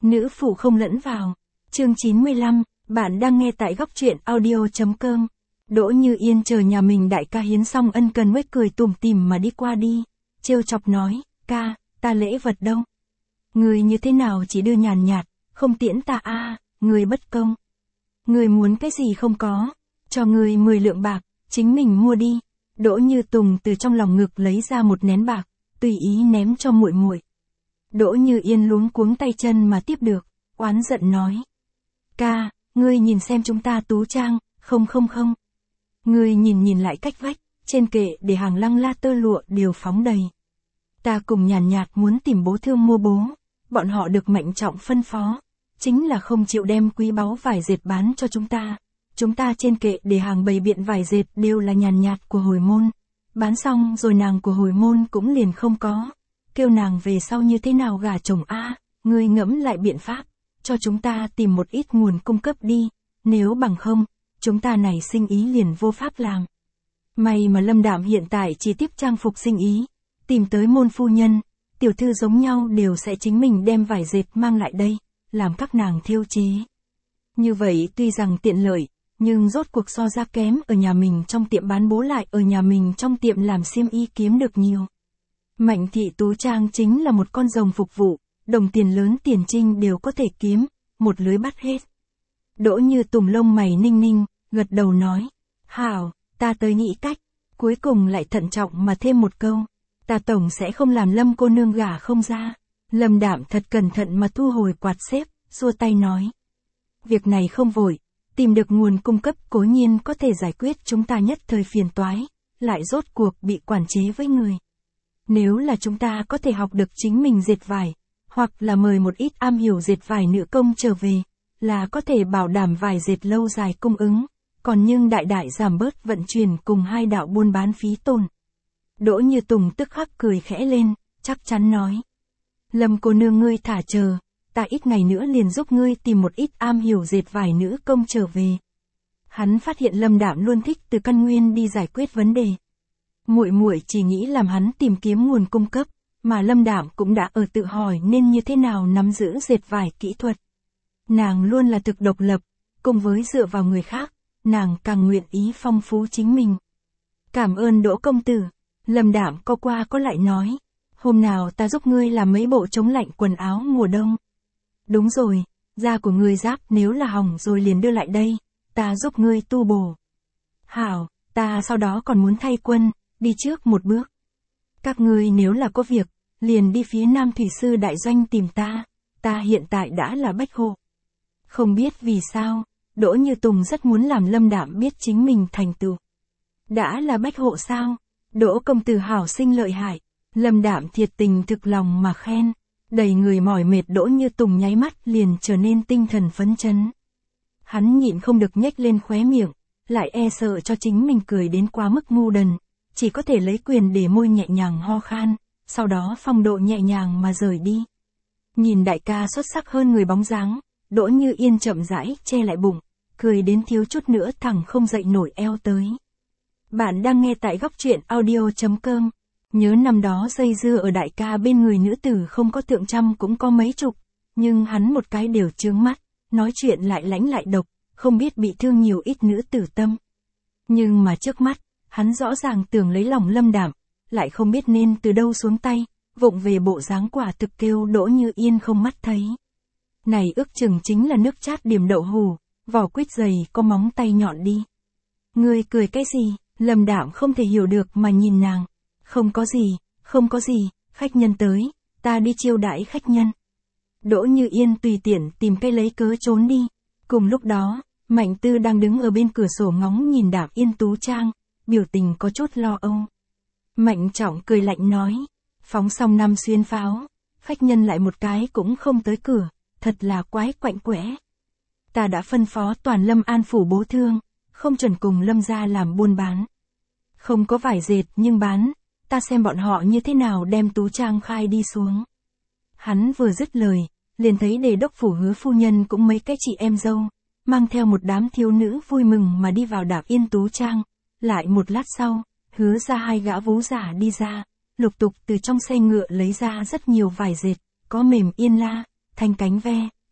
Nữ phụ không lẫn vào. Chương 95, bạn đang nghe tại góc truyện audio.com. Đỗ Như Yên chờ nhà mình đại ca hiến xong ân cần mới cười tủm tỉm mà đi qua đi. Trêu chọc nói, ca, ta lễ vật đâu? Người như thế nào chỉ đưa nhàn nhạt, không tiễn ta a, người bất công. Người muốn cái gì không có, cho người 10 lượng bạc, chính mình mua đi. Đỗ Như Tùng từ trong lòng ngực lấy ra một nén bạc, tùy ý ném cho muội muội. Đỗ Như Yên luống cuống tay chân mà tiếp được, oán giận nói. Ca, ngươi nhìn xem chúng ta tú trang, không. Ngươi nhìn lại cách vách, trên kệ để hàng lăng la tơ lụa đều phóng đầy. Ta cùng nhàn nhạt muốn tìm bố thương mua bố, bọn họ được Mạnh Trọng phân phó, chính là không chịu đem quý báu vải dệt bán cho chúng ta. Chúng ta trên kệ để hàng bày biện vải dệt đều là nhàn nhạt của hồi môn. Bán xong rồi nàng của hồi môn cũng liền không có. Kêu nàng về sau như thế nào gả chồng a, ngươi ngẫm lại biện pháp, cho chúng ta tìm một ít nguồn cung cấp đi, nếu bằng không, chúng ta này sinh ý liền vô pháp làm. May mà Lâm Đạm hiện tại chỉ tiếp trang phục sinh ý, tìm tới môn phu nhân, tiểu thư giống nhau đều sẽ chính mình đem vải dệt mang lại đây, làm các nàng thêu chế. Như vậy tuy rằng tiện lợi, nhưng rốt cuộc so ra kém ở nhà mình trong tiệm bán bố lại ở nhà mình trong tiệm làm xiêm y kiếm được nhiều. Mạnh thị tú trang chính là một con rồng phục vụ, đồng tiền lớn tiền trinh đều có thể kiếm, một lưới bắt hết. Đỗ Như Tùng lông mày ninh, gật đầu nói, hảo, ta tới nghĩ cách, cuối cùng lại thận trọng mà thêm một câu, ta tổng sẽ không làm Lâm cô nương gả không ra. Lâm Đạm thật cẩn thận mà thu hồi quạt xếp, xua tay nói. Việc này không vội, tìm được nguồn cung cấp cố nhiên có thể giải quyết chúng ta nhất thời phiền toái, lại rốt cuộc bị quản chế với người. Nếu là chúng ta có thể học được chính mình dệt vải, hoặc là mời một ít am hiểu dệt vải nữ công trở về, là có thể bảo đảm vải dệt lâu dài cung ứng, còn nhưng đại giảm bớt vận chuyển cùng hai đạo buôn bán phí tổn. Đỗ Như Tùng tức khắc cười khẽ lên, chắc chắn nói. Lâm cô nương ngươi thả chờ, ta ít ngày nữa liền giúp ngươi tìm một ít am hiểu dệt vải nữ công trở về. Hắn phát hiện Lâm Đạm luôn thích từ căn nguyên đi giải quyết vấn đề. Muội chỉ nghĩ làm hắn tìm kiếm nguồn cung cấp, mà Lâm Đạm cũng đã ở tự hỏi nên như thế nào nắm giữ dệt vải kỹ thuật. Nàng luôn là thực độc lập, cùng với dựa vào người khác, nàng càng nguyện ý phong phú chính mình. Cảm ơn Đỗ công tử. Lâm Đạm có qua có lại nói, hôm nào ta giúp ngươi làm mấy bộ chống lạnh quần áo mùa đông. Đúng rồi, da của ngươi giáp nếu là hỏng rồi liền đưa lại đây, ta giúp ngươi tu bổ. Hảo, ta sau đó còn muốn thay quân, đi trước một bước. Các ngươi nếu là có việc, liền đi phía Nam Thủy Sư đại doanh tìm ta hiện tại đã là bách hộ. Không biết vì sao, Đỗ Như Tùng rất muốn làm Lâm Đạm biết chính mình thành tựu. Đã là bách hộ sao? Đỗ công tử hảo sinh lợi hại. Lâm Đạm thiệt tình thực lòng mà khen, đầy người mỏi mệt Đỗ Như Tùng nháy mắt liền trở nên tinh thần phấn chấn. Hắn nhịn không được nhếch lên khóe miệng, lại e sợ cho chính mình cười đến quá mức ngu đần, chỉ có thể lấy quyền để môi nhẹ nhàng ho khan, sau đó phong độ nhẹ nhàng mà rời đi. Nhìn đại ca xuất sắc hơn người bóng dáng, Đỗ Như Yên chậm rãi che lại bụng, cười đến thiếu chút nữa thẳng không dậy nổi eo tới. Bạn đang nghe tại góc truyện audio.com. Nhớ năm đó dây dưa ở đại ca bên người nữ tử không có thượng trăm cũng có mấy chục, nhưng hắn một cái đều chướng mắt, nói chuyện lại lãnh lại độc, không biết bị thương nhiều ít nữ tử tâm. Nhưng mà trước mắt, hắn rõ ràng tưởng lấy lòng Lâm Đạm, lại không biết nên từ đâu xuống tay, vụng về bộ dáng quả thực kêu Đỗ Như Yên không mắt thấy. Này ước chừng chính là nước chát điểm đậu hù, vỏ quýt dày có móng tay nhọn đi. Ngươi cười cái gì? Lâm Đạm không thể hiểu được mà nhìn nàng. Không có gì, khách nhân tới, ta đi chiêu đãi khách nhân. Đỗ Như Yên tùy tiện tìm cây lấy cớ trốn đi. Cùng lúc đó, Mạnh Tư đang đứng ở bên cửa sổ ngóng nhìn Đạm Yên tú trang, biểu tình có chút lo âu. Mạnh Trọng cười lạnh nói, phóng xong 5 xuyên pháo, khách nhân lại một cái cũng không tới cửa, thật là quái quạnh quẽ. Ta đã phân phó toàn Lâm An phủ bố thương, không chuẩn cùng Lâm gia làm buôn bán. Không có vải dệt nhưng bán, ta xem bọn họ như thế nào đem tú trang khai đi xuống. Hắn vừa dứt lời, liền thấy đề đốc phủ Hứa phu nhân cũng mấy cái chị em dâu, mang theo một đám thiếu nữ vui mừng mà đi vào Đạm Yên tú trang. Lại một lát sau, Hứa ra 2 gã vú giả đi ra, lục tục từ trong xe ngựa lấy ra rất nhiều vải dệt, có mềm yên la, thanh cánh ve,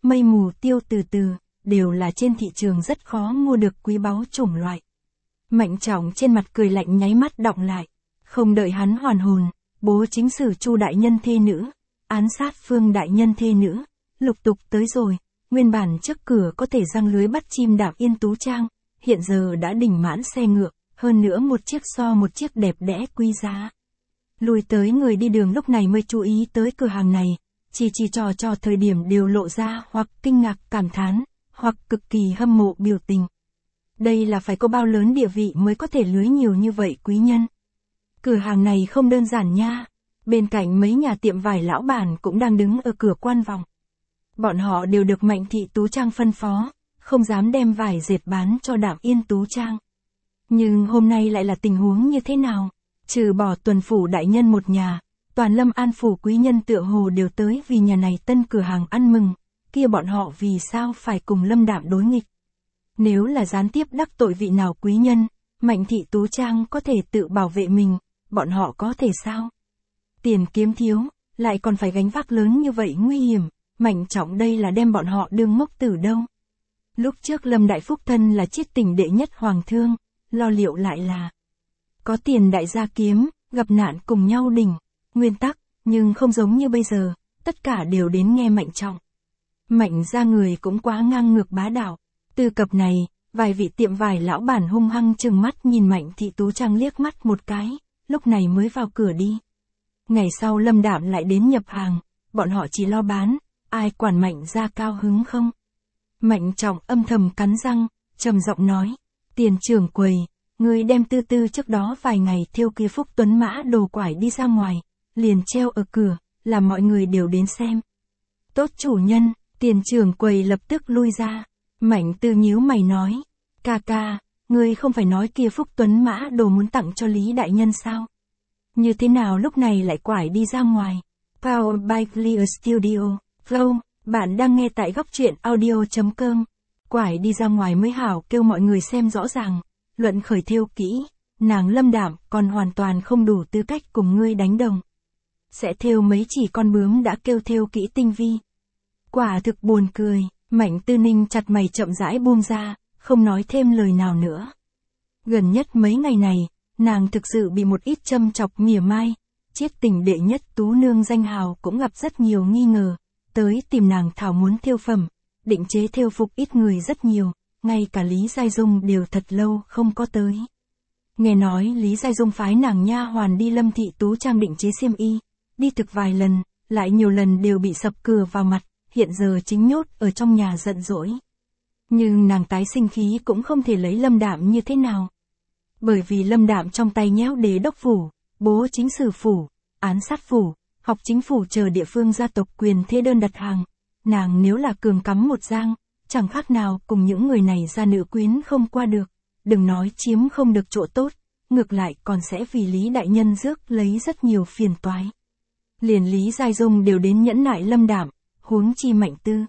mây mù tiêu từ từ, đều là trên thị trường rất khó mua được quý báu chủng loại. Mạnh Trọng trên mặt cười lạnh nháy mắt đọng lại. Không đợi hắn hoàn hồn, bố chính sử Chu đại nhân thê nữ, án sát Phương đại nhân thê nữ, lục tục tới rồi. Nguyên bản trước cửa có thể giăng lưới bắt chim đạp Yên Tú Trang, hiện giờ đã đỉnh mãn xe ngựa, hơn nữa một chiếc so một chiếc đẹp đẽ quý giá. Lùi tới người đi đường lúc này mới chú ý tới cửa hàng này, chỉ trò thời điểm đều lộ ra hoặc kinh ngạc cảm thán, hoặc cực kỳ hâm mộ biểu tình. Đây là phải có bao lớn địa vị mới có thể lưới nhiều như vậy quý nhân. Cửa hàng này không đơn giản nha, bên cạnh mấy nhà tiệm vải lão bản cũng đang đứng ở cửa quan vọng. Bọn họ đều được Mạnh thị Tú Trang phân phó, không dám đem vải dệt bán cho Đạm Yên Tú Trang. Nhưng hôm nay lại là tình huống như thế nào? Trừ bỏ Tuần phủ đại nhân một nhà, toàn Lâm An phủ quý nhân tựa hồ đều tới vì nhà này tân cửa hàng ăn mừng, kia bọn họ vì sao phải cùng Lâm Đạm đối nghịch? Nếu là gián tiếp đắc tội vị nào quý nhân, Mạnh thị Tú Trang có thể tự bảo vệ mình, bọn họ có thể sao? Tiền kiếm thiếu, lại còn phải gánh vác lớn như vậy nguy hiểm, Mạnh Trọng đây là đem bọn họ đương ngốc tử đâu. Lúc trước Lâm Đại Phúc thân là chiết tình đệ nhất hoàng thương, lo liệu lại là có tiền đại gia kiếm, gặp nạn cùng nhau đỉnh, nguyên tắc, nhưng không giống như bây giờ, tất cả đều đến nghe Mạnh Trọng. Mạnh ra người cũng quá ngang ngược bá đạo. Từ cập này, vài vị tiệm vải lão bản hung hăng trừng mắt nhìn Mạnh thị Tú Trang liếc mắt một cái, lúc này mới vào cửa đi. Ngày sau Lâm Đạm lại đến nhập hàng, bọn họ chỉ lo bán, ai quản Mạnh ra cao hứng không? Mạnh Trọng âm thầm cắn răng, trầm giọng nói, tiền trưởng quầy, người đem tư trước đó vài ngày thêu kia Phúc Tuấn Mã đồ quải đi ra ngoài, liền treo ở cửa, làm mọi người đều đến xem. Tốt chủ nhân, tiền trưởng quầy lập tức lui ra. Mạnh Tư nhíu mày nói, ca, ngươi không phải nói kia Phúc Tuấn Mã đồ muốn tặng cho Lý đại nhân sao? Như thế nào lúc này lại quải đi ra ngoài? Powered by Clear Studio. Flow, bạn đang nghe tại góc truyện audio.com. Quải đi ra ngoài mới hảo kêu mọi người xem rõ ràng. Luận khởi thêu kỹ, nàng Lâm Đạm còn hoàn toàn không đủ tư cách cùng ngươi đánh đồng. Sẽ thêu mấy chỉ con bướm đã kêu thêu kỹ tinh vi. Quả thực buồn cười. Mạnh Tư Ninh chặt mày chậm rãi buông ra, không nói thêm lời nào nữa. Gần nhất mấy ngày này, nàng thực sự bị một ít châm chọc mỉa mai, chiết tình đệ nhất tú nương danh hào cũng gặp rất nhiều nghi ngờ, tới tìm nàng thảo muốn thêu phẩm, định chế thêu phục ít người rất nhiều, ngay cả Lý Giai Dung đều thật lâu không có tới. Nghe nói Lý Giai Dung phái nàng nha hoàn đi Lâm thị Tú Trang định chế xiêm y, đi thực vài lần, lại nhiều lần đều bị sập cửa vào mặt. Hiện giờ chính nhốt ở trong nhà giận dỗi. Nhưng nàng tái sinh khí cũng không thể lấy Lâm Đạm như thế nào. Bởi vì Lâm Đạm trong tay nhéo đế đốc phủ, bố chính sử phủ, án sát phủ, học chính phủ chờ địa phương gia tộc quyền thế đơn đặt hàng. Nàng nếu là cường cắm một giang, chẳng khác nào cùng những người này ra nữ quyến không qua được. Đừng nói chiếm không được chỗ tốt, ngược lại còn sẽ vì Lý đại nhân rước lấy rất nhiều phiền toái. Liền Lý Giai Dung đều đến nhẫn nại Lâm Đạm. Huống chi Mạnh Tư.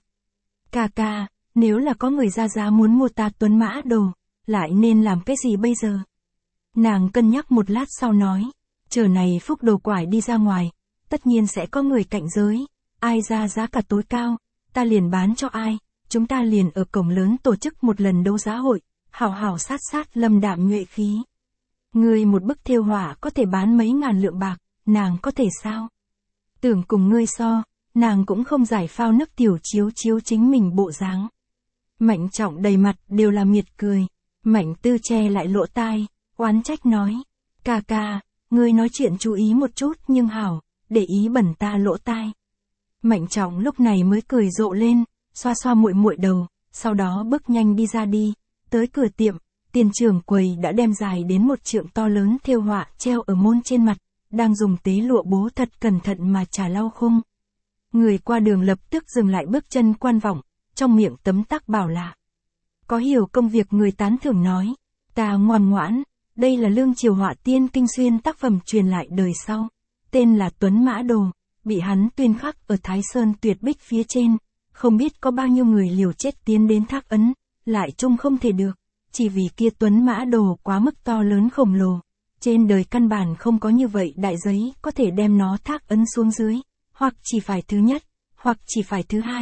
Ca, nếu là có người ra giá muốn mua ta Tuấn Mã đồ, lại nên làm cái gì bây giờ? Nàng cân nhắc một lát sau nói, chờ này Phúc đồ quải đi ra ngoài, tất nhiên sẽ có người cạnh giới, ai ra giá cả tối cao, ta liền bán cho ai, chúng ta liền ở cổng lớn tổ chức một lần đấu giá hội, hảo sát Lâm Đạm nhuệ khí. Ngươi một bức thêu họa có thể bán mấy ngàn lượng bạc, nàng có thể sao? Tưởng cùng ngươi so. Nàng cũng không giải phao nấc tiểu chiếu chính mình bộ dáng. Mạnh Trọng đầy mặt đều là miệt cười. Mạnh Tư che lại lỗ tai, oán trách nói. Ca, ngươi nói chuyện chú ý một chút nhưng hảo, để ý bẩn ta lỗ tai. Mạnh Trọng lúc này mới cười rộ lên, xoa muội đầu, sau đó bước nhanh đi ra đi. Tới cửa tiệm, tiền trưởng quầy đã đem dài đến một trượng to lớn thêu họa treo ở môn trên mặt, đang dùng tế lụa bố thật cẩn thận mà chà lau khung. Người qua đường lập tức dừng lại bước chân quan vọng, trong miệng tấm tắc bảo lạ. Có hiểu công việc người tán thưởng nói, ta ngoan ngoãn, đây là lương triều họa tiên kinh xuyên tác phẩm truyền lại đời sau, tên là Tuấn Mã Đồ, bị hắn tuyên khắc ở Thái Sơn tuyệt bích phía trên, không biết có bao nhiêu người liều chết tiến đến thác ấn, lại chung không thể được, chỉ vì kia Tuấn Mã Đồ quá mức to lớn khổng lồ, trên đời căn bản không có như vậy đại giấy có thể đem nó thác ấn xuống dưới. Hoặc chỉ phải thứ nhất, hoặc chỉ phải thứ hai,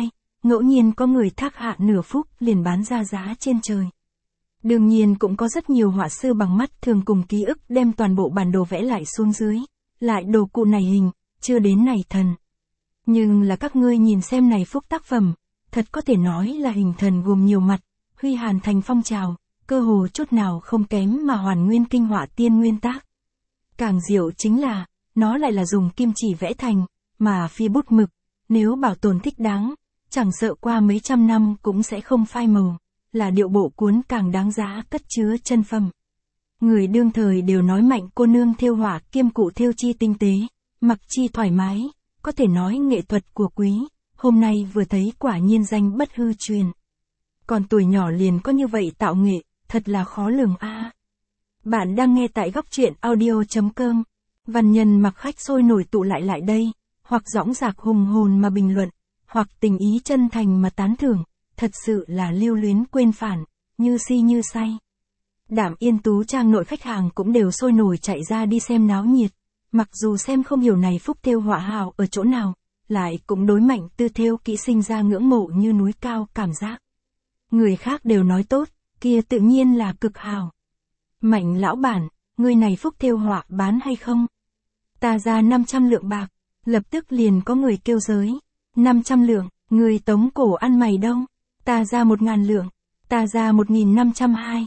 ngẫu nhiên có người thác hạ nửa phút liền bán ra giá trên trời. Đương nhiên cũng có rất nhiều họa sư bằng mắt thường cùng ký ức đem toàn bộ bản đồ vẽ lại xuống dưới, lại đồ cụ này hình, chưa đến này thần. Nhưng là các ngươi nhìn xem này phúc tác phẩm, thật có thể nói là hình thần gồm nhiều mặt, huy hàn thành phong trào, cơ hồ chút nào không kém mà hoàn nguyên kinh họa tiên nguyên tác. Càng diệu chính là, nó lại là dùng kim chỉ vẽ thành, mà phi bút mực, nếu bảo tồn thích đáng, chẳng sợ qua mấy trăm năm cũng sẽ không phai màu, là điệu bộ cuốn càng đáng giá cất chứa chân phẩm. Người đương thời đều nói Mạnh cô nương thêu họa kiêm cụ thêu chi tinh tế, mặc chi thoải mái, có thể nói nghệ thuật của quý, hôm nay vừa thấy quả nhiên danh bất hư truyền. Còn tuổi nhỏ liền có như vậy tạo nghệ, thật là khó lường a. Bạn đang nghe tại góc truyện audio.com. Văn nhân mặc khách sôi nổi tụ lại đây, hoặc dõng dạc hùng hồn mà bình luận, hoặc tình ý chân thành mà tán thưởng, thật sự là lưu luyến quên phản, như si như say. Đảm Yên Tú Trang nội khách hàng cũng đều sôi nổi chạy ra đi xem náo nhiệt, mặc dù xem không hiểu này phúc thêu họa hào ở chỗ nào, lại cũng đối Mạnh Tư thêu kỹ sinh ra ngưỡng mộ như núi cao cảm giác. Người khác đều nói tốt, kia tự nhiên là cực hào. Mạnh lão bản, người này phúc thêu họa bán hay không? Ta ra 500 lượng bạc, lập tức liền có người kêu giới. 500 lượng, người tống cổ ăn mày đâu? Ta ra 1.000 lượng, ta ra 1.502,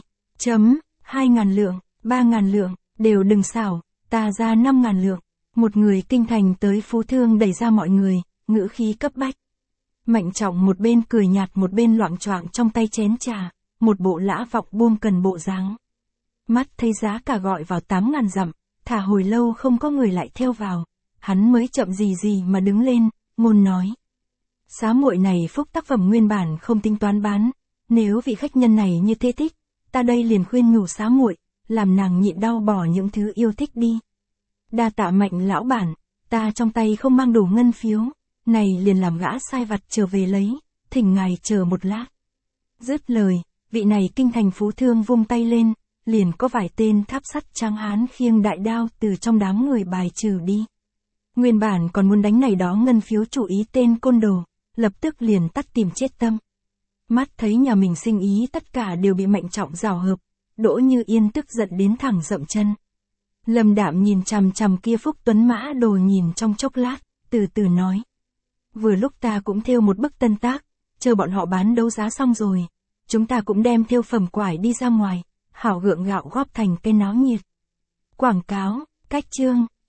2.000 lượng, 3.000 lượng, đều đừng xảo, ta ra 5.000 lượng. Một người kinh thành tới phú thương đẩy ra mọi người, ngữ khí cấp bách. Mạnh Trọng một bên cười nhạt một bên loạng choạng trong tay chén trà, một bộ lã vọng buông cần bộ dáng. Mắt thấy giá cả gọi vào 8.000 dặm, thả hồi lâu không có người lại theo vào, hắn mới chậm gì mà đứng lên, ngôn nói. Xá muội này phúc tác phẩm nguyên bản không tính toán bán, nếu vị khách nhân này như thế thích, ta đây liền khuyên nhủ xá muội, làm nàng nhịn đau bỏ những thứ yêu thích đi. Đa tạ Mạnh lão bản, ta trong tay không mang đủ ngân phiếu, này liền làm gã sai vặt trở về lấy, thỉnh ngài chờ một lát. Dứt lời, vị này kinh thành phú thương vung tay lên, liền có vài tên tháp sắt tráng hán khiêng đại đao từ trong đám người bài trừ đi. Nguyên bản còn muốn đánh này đó ngân phiếu chủ ý tên côn đồ, lập tức liền tắt tìm chết tâm. Mắt thấy nhà mình sinh ý tất cả đều bị Mạnh Trọng rào hợp, Đỗ Như Yên tức giận đến thẳng dậm chân. Lâm Đạm nhìn chằm chằm kia phúc tuấn mã đồ nhìn trong chốc lát, từ từ nói. Vừa lúc ta cũng thêu một bức tân tác, chờ bọn họ bán đấu giá xong rồi, chúng ta cũng đem thêu phẩm quải đi ra ngoài, hảo gượng gạo góp thành cái náo nhiệt. Quảng cáo, cách chương.